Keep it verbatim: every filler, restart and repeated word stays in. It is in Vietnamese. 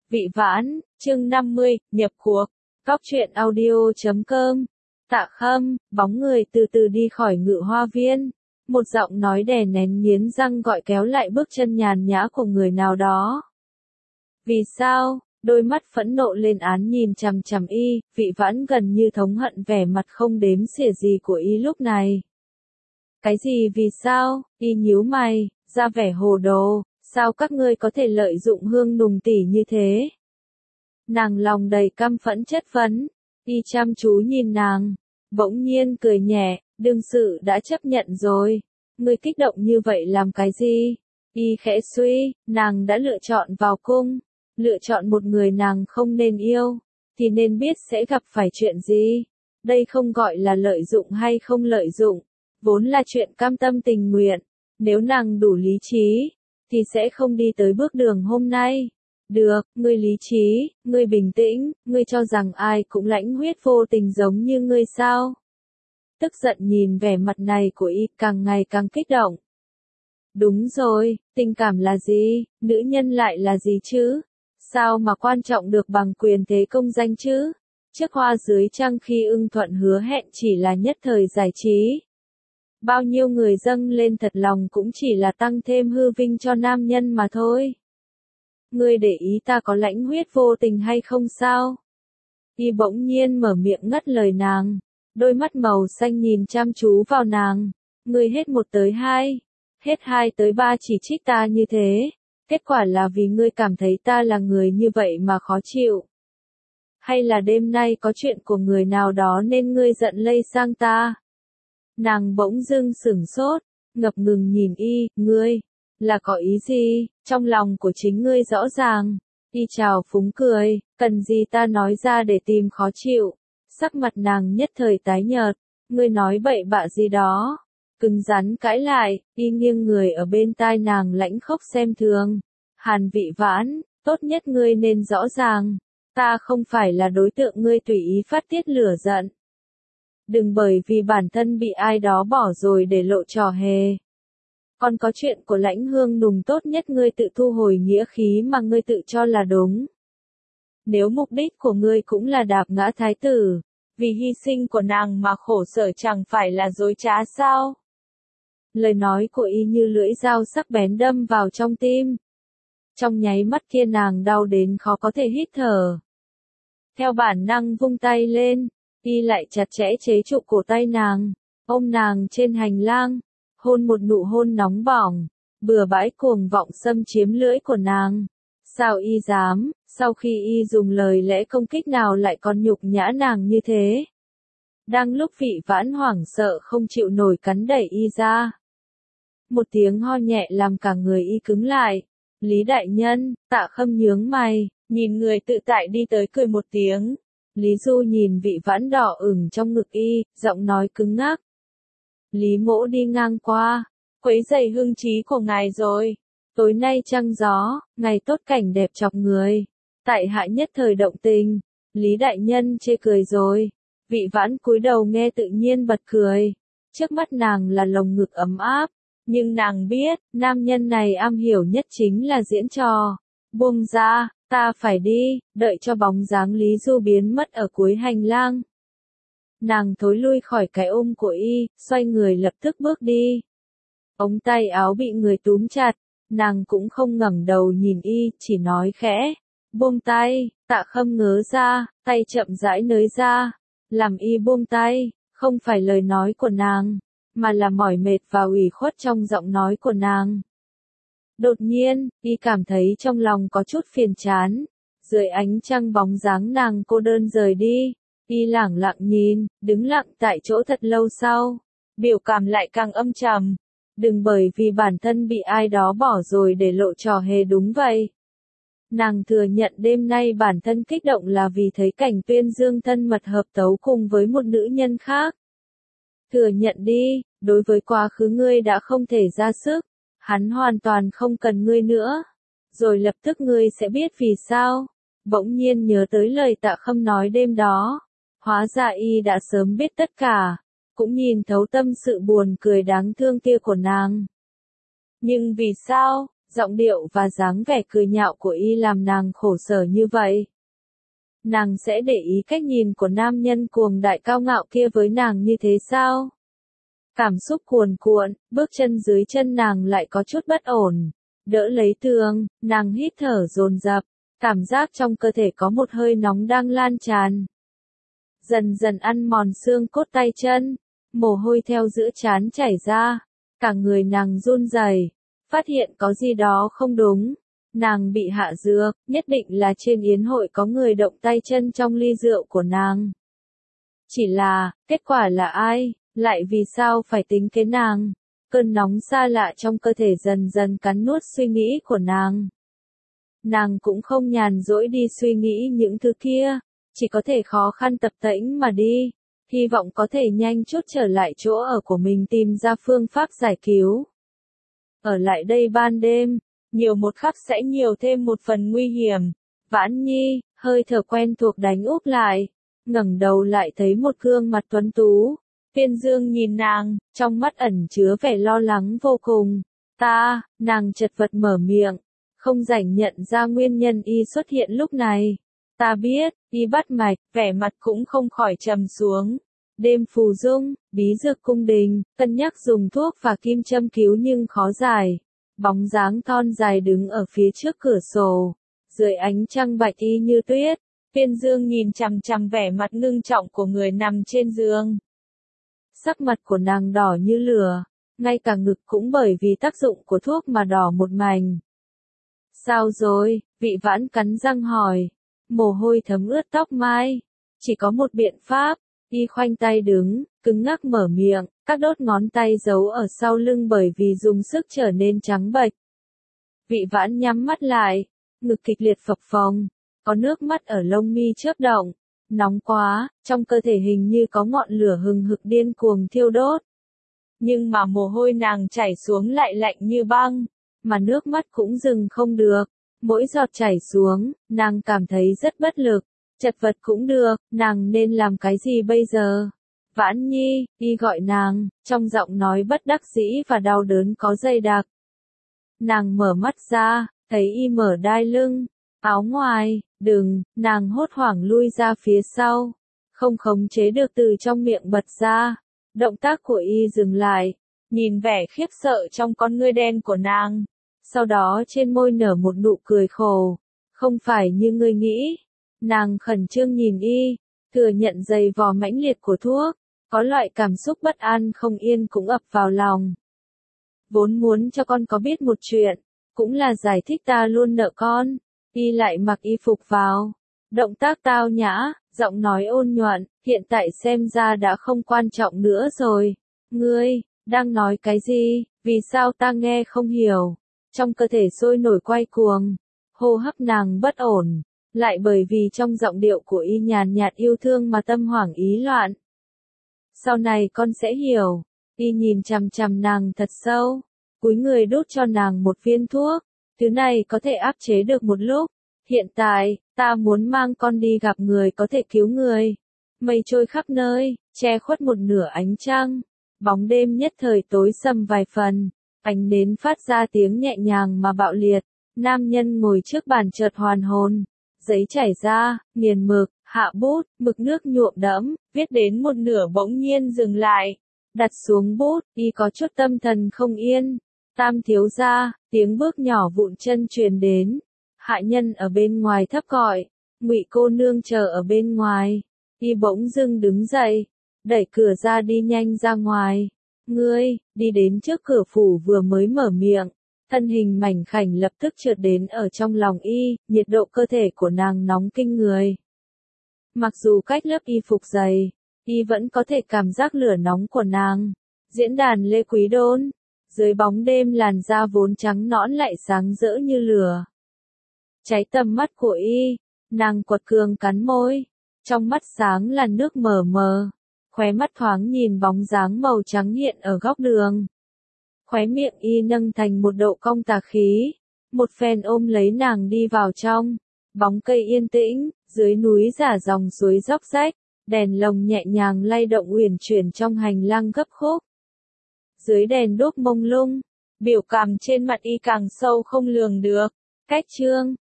Vị Vãn, chương năm mươi, nhập cuộc. Góc truyện audio chấm com. Tạ Khâm, bóng người từ từ đi khỏi Ngự Hoa Viên. Một giọng nói đè nén nghiến răng gọi kéo lại bước chân nhàn nhã của người nào đó. Vì sao? Đôi mắt phẫn nộ lên án nhìn chằm chằm y, Vị Vãn gần như thống hận vẻ mặt không đếm xỉa gì của y lúc này. Cái gì vì sao? Y nhíu mày, ra vẻ hồ đồ, sao các ngươi có thể lợi dụng Hương Nùng tỷ như thế? Nàng lòng đầy căm phẫn chất vấn, y chăm chú nhìn nàng, bỗng nhiên cười nhẹ, đương sự đã chấp nhận rồi, ngươi kích động như vậy làm cái gì? Y khẽ suy, nàng đã lựa chọn vào cung, lựa chọn một người nàng không nên yêu, thì nên biết sẽ gặp phải chuyện gì. Đây không gọi là lợi dụng hay không lợi dụng, vốn là chuyện cam tâm tình nguyện, nếu nàng đủ lý trí, thì sẽ không đi tới bước đường hôm nay. Được, ngươi lý trí, ngươi bình tĩnh, ngươi cho rằng ai cũng lãnh huyết vô tình giống như ngươi sao? Tức giận nhìn vẻ mặt này của y càng ngày càng kích động. Đúng rồi, tình cảm là gì, nữ nhân lại là gì chứ? Sao mà quan trọng được bằng quyền thế công danh chứ? Chiếc hoa dưới trăng khi ưng thuận hứa hẹn chỉ là nhất thời giải trí. Bao nhiêu người dâng lên thật lòng cũng chỉ là tăng thêm hư vinh cho nam nhân mà thôi. Ngươi để ý ta có lãnh huyết vô tình hay không sao? Y bỗng nhiên mở miệng ngắt lời nàng, đôi mắt màu xanh nhìn chăm chú vào nàng. Ngươi hết một tới hai, hết hai tới ba chỉ trích ta như thế, kết quả là vì ngươi cảm thấy ta là người như vậy mà khó chịu. Hay là đêm nay có chuyện của người nào đó nên ngươi giận lây sang ta? Nàng bỗng dưng sửng sốt, ngập ngừng nhìn y, ngươi, là có ý gì, trong lòng của chính ngươi rõ ràng. Y chào phúng cười, cần gì ta nói ra để tìm khó chịu. Sắc mặt nàng nhất thời tái nhợt, ngươi nói bậy bạ gì đó. Cứng rắn cãi lại, y nghiêng người ở bên tai nàng lãnh khốc xem thường. Hàn Vị Vãn, tốt nhất ngươi nên rõ ràng, ta không phải là đối tượng ngươi tùy ý phát tiết lửa giận. Đừng bởi vì bản thân bị ai đó bỏ rồi để lộ trò hề. Còn có chuyện của Lãnh Hương Nùng, tốt nhất ngươi tự thu hồi nghĩa khí mà ngươi tự cho là đúng. Nếu mục đích của ngươi cũng là đạp ngã thái tử, vì hy sinh của nàng mà khổ sở chẳng phải là dối trá sao? Lời nói của y như lưỡi dao sắc bén đâm vào trong tim. Trong nháy mắt kia nàng đau đến khó có thể hít thở. Theo bản năng vung tay lên, y lại chặt chẽ chế trụ cổ tay nàng, ôm nàng trên hành lang, hôn một nụ hôn nóng bỏng, bừa bãi cuồng vọng xâm chiếm lưỡi của nàng. Sao y dám, sau khi y dùng lời lẽ công kích nào lại còn nhục nhã nàng như thế? Đang lúc Vị Vãn hoảng sợ không chịu nổi cắn đẩy y ra. Một tiếng ho nhẹ làm cả người y cứng lại. Lý đại nhân, Tạ Khâm nhướng mày, nhìn người tự tại đi tới cười một tiếng. Lý Du nhìn Vị Vãn đỏ ửng trong ngực y, giọng nói cứng ngắc. Lý mỗ đi ngang qua, quấy rầy hưng trí của ngài rồi. Tối nay trăng gió, ngày tốt cảnh đẹp chọc người. Tại hạ nhất thời động tình. Lý đại nhân chê cười rồi. Vị Vãn cúi đầu nghe tự nhiên bật cười. Trước mắt nàng là lồng ngực ấm áp. Nhưng nàng biết, nam nhân này am hiểu nhất chính là diễn trò. Buông ra, ta phải đi, đợi cho bóng dáng Lý Du biến mất ở cuối hành lang. Nàng thối lui khỏi cái ôm của y, xoay người lập tức bước đi. Ống tay áo bị người túm chặt, nàng cũng không ngẩng đầu nhìn y, chỉ nói khẽ. Buông tay, Tạ Khâm ngớ ra, tay chậm rãi nới ra. Làm y buông tay, không phải lời nói của nàng, mà là mỏi mệt và ủy khuất trong giọng nói của nàng. Đột nhiên, y cảm thấy trong lòng có chút phiền chán. Dưới ánh trăng bóng dáng nàng cô đơn rời đi, y lẳng lặng nhìn, đứng lặng tại chỗ thật lâu sau. Biểu cảm lại càng âm trầm. Đừng bởi vì bản thân bị ai đó bỏ rồi để lộ trò hề, đúng vậy. Nàng thừa nhận đêm nay bản thân kích động là vì thấy cảnh Tuyên Dương thân mật hợp tấu cùng với một nữ nhân khác. Thừa nhận đi, đối với quá khứ ngươi đã không thể ra sức, hắn hoàn toàn không cần ngươi nữa. Rồi lập tức ngươi sẽ biết vì sao. Bỗng nhiên nhớ tới lời Tạ Khâm nói đêm đó. Hóa ra y đã sớm biết tất cả, cũng nhìn thấu tâm sự buồn cười đáng thương kia của nàng. Nhưng vì sao, Giọng điệu và dáng vẻ cười nhạo của y làm nàng khổ sở như vậy. Nàng sẽ để ý cách nhìn của nam nhân cuồng đại cao ngạo kia với nàng như thế sao? Cảm xúc cuồn cuộn, bước chân dưới chân nàng lại có chút bất ổn. Đỡ lấy tường, nàng hít thở dồn dập, cảm giác trong cơ thể có một hơi nóng đang lan tràn. Dần dần ăn mòn xương cốt tay chân, mồ hôi theo giữa trán chảy ra, cả người nàng run rẩy, phát hiện có gì đó không đúng. Nàng bị hạ dược, nhất định là trên yến hội có người động tay chân trong ly rượu của nàng. Chỉ là, kết quả là ai, lại vì sao phải tính kế nàng? Cơn nóng xa lạ trong cơ thể dần dần cắn nuốt suy nghĩ của nàng. Nàng cũng không nhàn rỗi đi suy nghĩ những thứ kia, chỉ có thể khó khăn tập tễnh mà đi, hy vọng có thể nhanh chút trở lại chỗ ở của mình tìm ra phương pháp giải cứu. Ở lại đây ban đêm, nhiều một khắc sẽ nhiều thêm một phần nguy hiểm. Vãn Nhi, hơi thở quen thuộc đánh úp lại, ngẩng đầu lại thấy một gương mặt tuấn tú. Phiên Dương nhìn nàng, trong mắt ẩn chứa vẻ lo lắng vô cùng. Ta, nàng chật vật mở miệng, không rảnh nhận ra nguyên nhân y xuất hiện lúc này. Ta biết, y bắt mạch, vẻ mặt cũng không khỏi trầm xuống. Đêm phù dung, bí dược cung đình, cân nhắc dùng thuốc và kim châm cứu nhưng khó giải. Bóng dáng thon dài đứng ở phía trước cửa sổ, dưới ánh trăng bạch y như tuyết. Phiên Dương nhìn chằm chằm vẻ mặt ngưng trọng của người nằm trên giường. Sắc mặt của nàng đỏ như lửa, ngay cả ngực cũng bởi vì tác dụng của thuốc mà đỏ một mảnh. Sao rồi? Vị Vãn cắn răng hỏi. Mồ hôi thấm ướt tóc mai. Chỉ có một biện pháp. Y khoanh tay đứng, cứng ngắc mở miệng, các đốt ngón tay giấu ở sau lưng bởi vì dùng sức trở nên trắng bệch. Vị Vãn nhắm mắt lại, ngực kịch liệt phập phồng, có nước mắt ở lông mi chớp động. Nóng quá, trong cơ thể hình như có ngọn lửa hừng hực điên cuồng thiêu đốt. Nhưng mà mồ hôi nàng chảy xuống lại lạnh như băng, mà nước mắt cũng dừng không được. Mỗi giọt chảy xuống, nàng cảm thấy rất bất lực. Chật vật cũng được, nàng nên làm cái gì bây giờ? Vãn Nhi, y gọi nàng, trong giọng nói bất đắc dĩ và đau đớn có dây đặc. Nàng mở mắt ra, thấy y mở đai lưng, áo ngoài, đừng, nàng hốt hoảng lui ra phía sau, không khống chế được từ trong miệng bật ra. Động tác của y dừng lại, nhìn vẻ khiếp sợ trong con ngươi đen của nàng, sau đó trên môi nở một nụ cười khổ. Không phải như ngươi nghĩ. Nàng khẩn trương nhìn y, thừa nhận dày vò mãnh liệt của thuốc, có loại cảm xúc bất an không yên cũng ập vào lòng. Vốn muốn cho con có biết một chuyện, cũng là giải thích ta luôn nợ con. Y lại mặc y phục vào, động tác tao nhã, giọng nói ôn nhuận, hiện tại xem ra đã không quan trọng nữa rồi. Ngươi, đang nói cái gì, vì sao ta nghe không hiểu? Trong cơ thể sôi nổi quay cuồng, hô hấp nàng bất ổn. Lại bởi vì trong giọng điệu của y nhàn nhạt yêu thương mà tâm hoảng ý loạn. Sau này con sẽ hiểu. Y nhìn chằm chằm nàng thật sâu, cúi người đút cho nàng một viên thuốc. Thứ này có thể áp chế được một lúc. Hiện tại, ta muốn mang con đi gặp người có thể cứu người. Mây trôi khắp nơi, che khuất một nửa ánh trăng. Bóng đêm nhất thời tối sầm vài phần. Ánh nến phát ra tiếng nhẹ nhàng mà bạo liệt. Nam nhân ngồi trước bàn chợt hoàn hồn. Giấy chảy ra, nghiền mực, hạ bút, mực nước nhuộm đẫm, viết đến một nửa bỗng nhiên dừng lại. Đặt xuống bút, y có chút tâm thần không yên. Tam thiếu gia, tiếng bước nhỏ vụn chân truyền đến. Hạ nhân ở bên ngoài thấp gọi. Ngụy cô nương chờ ở bên ngoài. Y bỗng dưng đứng dậy, đẩy cửa ra đi nhanh ra ngoài. Ngươi, đi đến trước cửa phủ vừa mới mở miệng. Thân hình mảnh khảnh lập tức trượt đến ở trong lòng y, nhiệt độ cơ thể của nàng nóng kinh người. Mặc dù cách lớp y phục dày, y vẫn có thể cảm giác lửa nóng của nàng. Diễn đàn Lê Quý Đôn, dưới bóng đêm làn da vốn trắng nõn lại sáng rỡ như lửa. Cháy tầm mắt của y, nàng quật cường cắn môi, trong mắt sáng là nước mờ mờ, khóe mắt thoáng nhìn bóng dáng màu trắng hiện ở góc đường. Khóe miệng y nâng thành một độ cong tà khí, một phen ôm lấy nàng đi vào trong, bóng cây yên tĩnh, dưới núi giả dòng suối róc rách, đèn lồng nhẹ nhàng lay động uyển chuyển trong hành lang gấp khúc. Dưới đèn đốt mông lung, Biểu cảm trên mặt y càng sâu không lường được. Cách chương